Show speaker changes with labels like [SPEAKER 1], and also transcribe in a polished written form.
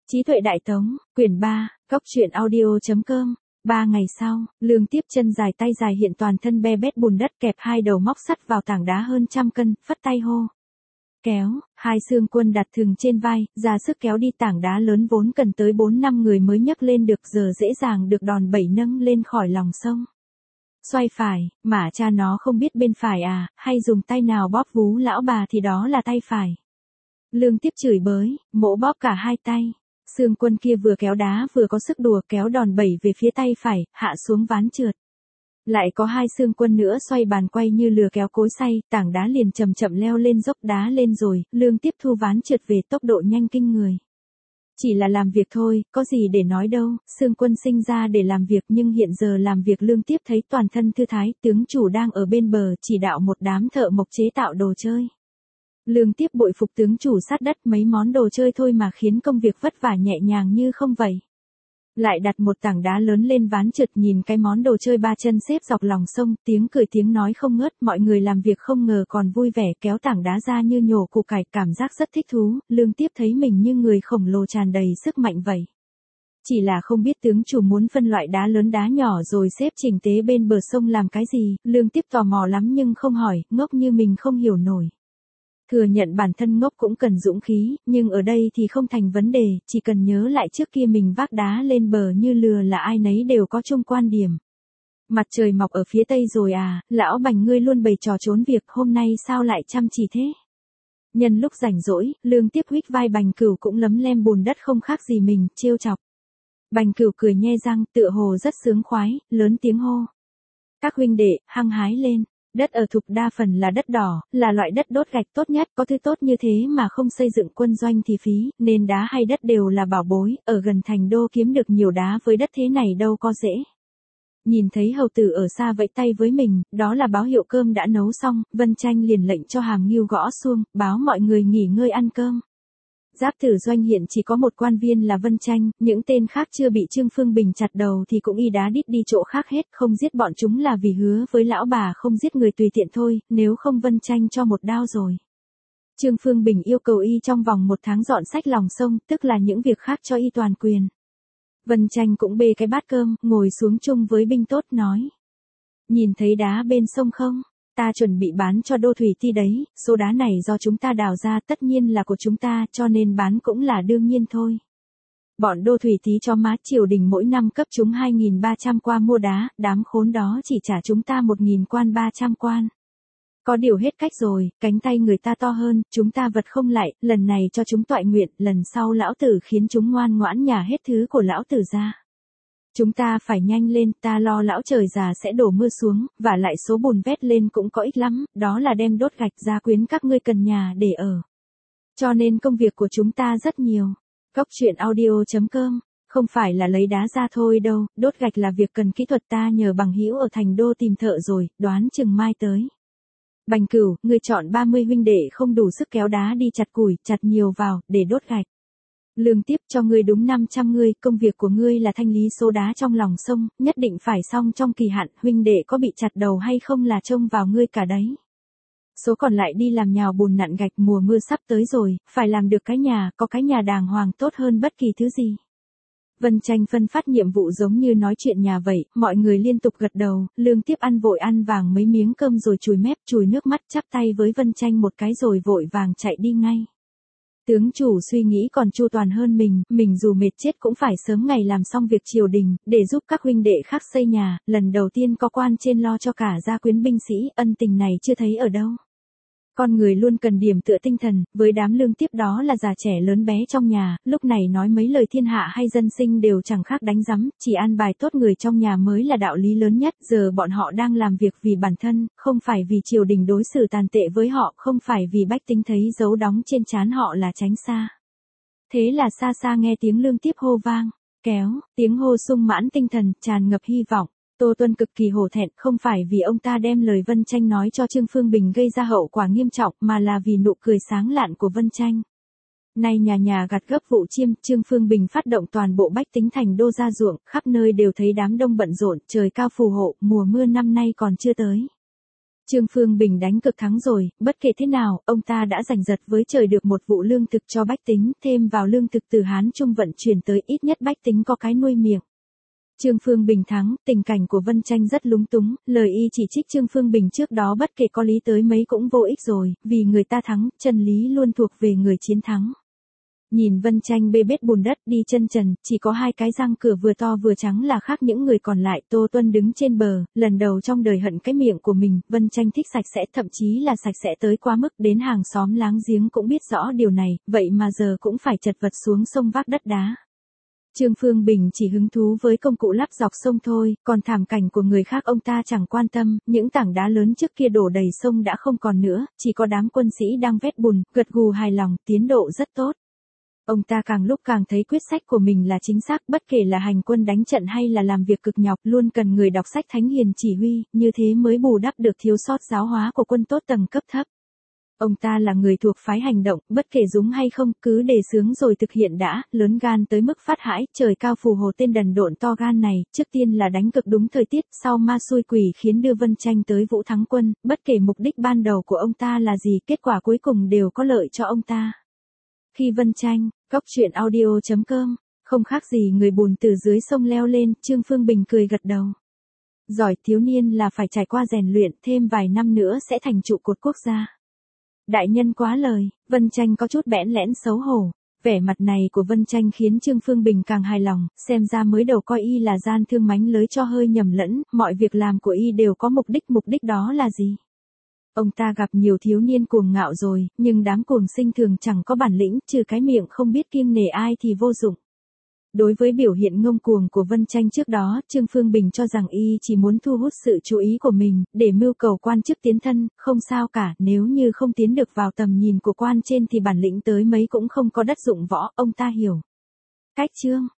[SPEAKER 1] Trí tuệ đại tống, quyển 3, góc truyện audio.com. 3 ngày sau, Lương Tiếp chân dài tay dài hiện toàn thân be bét bùn đất kẹp hai đầu móc sắt vào tảng đá hơn 100 cân, phất tay hô. Kéo, hai xương quân đặt thừng trên vai, ra sức kéo đi tảng đá lớn vốn cần tới 4-5 người mới nhấc lên được giờ dễ dàng được đòn bẩy nâng lên khỏi lòng sông. Xoay phải, mà cha nó không biết bên phải à, hay dùng tay nào bóp vú lão bà thì đó là tay phải. Lương Tiếp chửi bới, mỗ bóp cả hai tay. Xương quân kia vừa kéo đá vừa có sức đùa kéo đòn bẩy về phía tay phải, hạ xuống ván trượt. Lại có hai xương quân nữa xoay bàn quay như lừa kéo cối xay, tảng đá liền chậm chậm leo lên dốc đá lên rồi, Lương Tiếp thu ván trượt về tốc độ nhanh kinh người. Chỉ là làm việc thôi, có gì để nói đâu, xương quân sinh ra để làm việc nhưng hiện giờ làm việc Lương Tiếp thấy toàn thân thư thái, tướng chủ đang ở bên bờ chỉ đạo một đám thợ mộc chế tạo đồ chơi. Lương Tiếp bội phục tướng chủ sát đất mấy món đồ chơi thôi mà khiến công việc vất vả nhẹ nhàng như không vậy. Lại đặt một tảng đá lớn lên ván trượt nhìn cái món đồ chơi ba chân xếp dọc lòng sông, tiếng cười tiếng nói không ngớt, mọi người làm việc không ngờ còn vui vẻ kéo tảng đá ra như nhổ củ cải, cảm giác rất thích thú, Lương Tiếp thấy mình như người khổng lồ tràn đầy sức mạnh vậy. Chỉ là không biết tướng chủ muốn phân loại đá lớn đá nhỏ rồi xếp chỉnh tế bên bờ sông làm cái gì, Lương Tiếp tò mò lắm nhưng không hỏi, ngốc như mình không hiểu nổi. Thừa nhận bản thân ngốc cũng cần dũng khí, nhưng ở đây thì không thành vấn đề, chỉ cần nhớ lại trước kia mình vác đá lên bờ như lừa là ai nấy đều có chung quan điểm. Mặt trời mọc ở phía tây rồi à, lão Bành ngươi luôn bày trò trốn việc, hôm nay sao lại chăm chỉ thế? Nhân lúc rảnh rỗi, Lương Tiếp huých vai Bành Cửu cũng lấm lem bùn đất không khác gì mình, trêu chọc. Bành Cửu cười nhe răng, tựa hồ rất sướng khoái, lớn tiếng hô. Các huynh đệ, hăng hái lên. Đất ở Thục đa phần là đất đỏ, là loại đất đốt gạch tốt nhất, có thứ tốt như thế mà không xây dựng quân doanh thì phí, nên đá hay đất đều là bảo bối, ở gần thành đô kiếm được nhiều đá với đất thế này đâu có dễ. Nhìn thấy hầu tử ở xa vẫy tay với mình, đó là báo hiệu cơm đã nấu xong, Vân Tranh liền lệnh cho Hàm Ngưu gõ xuông, báo mọi người nghỉ ngơi ăn cơm. Giáp Tử doanh hiện chỉ có một quan viên là Vân Tranh, những tên khác chưa bị Trương Phương Bình chặt đầu thì cũng y đá đít đi chỗ khác hết, không giết bọn chúng là vì hứa với lão bà không giết người tùy tiện thôi, nếu không Vân Tranh cho một đao rồi. Trương Phương Bình yêu cầu y trong vòng 1 tháng dọn sách lòng sông, tức là những việc khác cho y toàn quyền. Vân Tranh cũng bê cái bát cơm, ngồi xuống chung với binh tốt nói. Nhìn thấy đá bên sông không? Ta chuẩn bị bán cho Đô Thủy Ti đấy, số đá này do chúng ta đào ra tất nhiên là của chúng ta cho nên bán cũng là đương nhiên thôi. Bọn Đô Thủy Ti cho má triều đình mỗi năm cấp chúng 2.300 qua mua đá, đám khốn đó chỉ trả chúng ta 1.000 quan 300 quan. Có điều hết cách rồi, cánh tay người ta to hơn, chúng ta vật không lại, lần này cho chúng toại nguyện, lần sau lão tử khiến chúng ngoan ngoãn nhả hết thứ của lão tử ra. Chúng ta phải nhanh lên, ta lo lão trời già sẽ đổ mưa xuống, và lại số bùn vét lên cũng có ích lắm, đó là đem đốt gạch ra quyến các ngươi cần nhà để ở. Cho nên công việc của chúng ta rất nhiều. Góc truyện audio.com, không phải là lấy đá ra thôi đâu, đốt gạch là việc cần kỹ thuật ta nhờ bằng hữu ở thành đô tìm thợ rồi, đoán chừng mai tới. Bành Cửu, ngươi chọn 30 huynh đệ không đủ sức kéo đá đi chặt củi, chặt nhiều vào, để đốt gạch. Lương Tiếp cho ngươi đúng 500 ngươi, công việc của ngươi là thanh lý số đá trong lòng sông, nhất định phải xong trong kỳ hạn, huynh đệ có bị chặt đầu hay không là trông vào ngươi cả đấy. Số còn lại đi làm nhào bùn nặn gạch, mùa mưa sắp tới rồi, phải làm được cái nhà, có cái nhà đàng hoàng tốt hơn bất kỳ thứ gì. Vân Tranh phân phát nhiệm vụ giống như nói chuyện nhà vậy, mọi người liên tục gật đầu, Lương Tiếp ăn vội ăn vàng mấy miếng cơm rồi chùi mép, chùi nước mắt chắp tay với Vân Tranh một cái rồi vội vàng chạy đi ngay. Tướng chủ suy nghĩ còn chu toàn hơn mình dù mệt chết cũng phải sớm ngày làm xong việc triều đình, để giúp các huynh đệ khác xây nhà, lần đầu tiên có quan trên lo cho cả gia quyến binh sĩ, ân tình này chưa thấy ở đâu. Con người luôn cần điểm tựa tinh thần, với đám Lương Tiếp đó là già trẻ lớn bé trong nhà, lúc này nói mấy lời thiên hạ hay dân sinh đều chẳng khác đánh rắm, chỉ an bài tốt người trong nhà mới là đạo lý lớn nhất, giờ bọn họ đang làm việc vì bản thân, không phải vì triều đình đối xử tàn tệ với họ, không phải vì bách tính thấy dấu đóng trên trán họ là tránh xa. Thế là xa xa nghe tiếng Lương Tiếp hô vang, kéo, tiếng hô sung mãn tinh thần, tràn ngập hy vọng. Tô Tuân cực kỳ hổ thẹn, không phải vì ông ta đem lời Vân Tranh nói cho Trương Phương Bình gây ra hậu quả nghiêm trọng, mà là vì nụ cười sáng lạn của Vân Tranh. Nay nhà nhà gặt gấp vụ chiêm, Trương Phương Bình phát động toàn bộ bách tính thành đô ra ruộng, khắp nơi đều thấy đám đông bận rộn, trời cao phù hộ, mùa mưa năm nay còn chưa tới. Trương Phương Bình đánh cực thắng rồi, bất kể thế nào, ông ta đã giành giật với trời được một vụ lương thực cho bách tính, thêm vào lương thực từ Hán Trung vận chuyển tới, ít nhất bách tính có cái nuôi miệng. Trương Phương Bình thắng, tình cảnh của Vân Tranh rất lúng túng, lời y chỉ trích Trương Phương Bình trước đó bất kể có lý tới mấy cũng vô ích rồi, vì người ta thắng, chân lý luôn thuộc về người chiến thắng. Nhìn Vân Tranh bê bết bùn đất đi chân trần, chỉ có hai cái răng cửa vừa to vừa trắng là khác những người còn lại. Tô Tuân đứng trên bờ, lần đầu trong đời hận cái miệng của mình. Vân Tranh thích sạch sẽ, thậm chí là sạch sẽ tới quá mức, đến hàng xóm láng giếng cũng biết rõ điều này, vậy mà giờ cũng phải chật vật xuống sông vác đất đá. Trương Phương Bình chỉ hứng thú với công cụ lắp dọc sông thôi, còn thảm cảnh của người khác ông ta chẳng quan tâm, những tảng đá lớn trước kia đổ đầy sông đã không còn nữa, chỉ có đám quân sĩ đang vét bùn, gật gù hài lòng, tiến độ rất tốt. Ông ta càng lúc càng thấy quyết sách của mình là chính xác, bất kể là hành quân đánh trận hay là làm việc cực nhọc, luôn cần người đọc sách thánh hiền chỉ huy, như thế mới bù đắp được thiếu sót giáo hóa của quân tốt tầng cấp thấp. Ông ta là người thuộc phái hành động, bất kể dũng hay không, cứ đề xướng rồi thực hiện đã, lớn gan tới mức phát hãi, trời cao phù hộ tên đần độn to gan này, trước tiên là đánh cực đúng thời tiết, sau ma xui quỷ khiến đưa Vân Tranh tới Vũ Thắng Quân, bất kể mục đích ban đầu của ông ta là gì, kết quả cuối cùng đều có lợi cho ông ta. Khi Vân Tranh, Cóc Truyện Audio.com, không khác gì người bùn từ dưới sông leo lên, Trương Phương Bình cười gật đầu. Giỏi, thiếu niên là phải trải qua rèn luyện, thêm vài năm nữa sẽ thành trụ cột quốc gia. Đại nhân quá lời, Vân Tranh có chút bẽn lẽn xấu hổ. Vẻ mặt này của Vân Tranh khiến Trương Phương Bình càng hài lòng, xem ra mới đầu coi y là gian thương mánh lới cho hơi nhầm lẫn, mọi việc làm của y đều có mục đích đó là gì? Ông ta gặp nhiều thiếu niên cuồng ngạo rồi, nhưng đám cuồng sinh thường chẳng có bản lĩnh, trừ cái miệng không biết kiêng nể ai thì vô dụng. Đối với biểu hiện ngông cuồng của Vân Tranh trước đó, Trương Phương Bình cho rằng y chỉ muốn thu hút sự chú ý của mình, để mưu cầu quan chức tiến thân, không sao cả, nếu như không tiến được vào tầm nhìn của quan trên thì bản lĩnh tới mấy cũng không có đất dụng võ, ông ta hiểu. Cách chương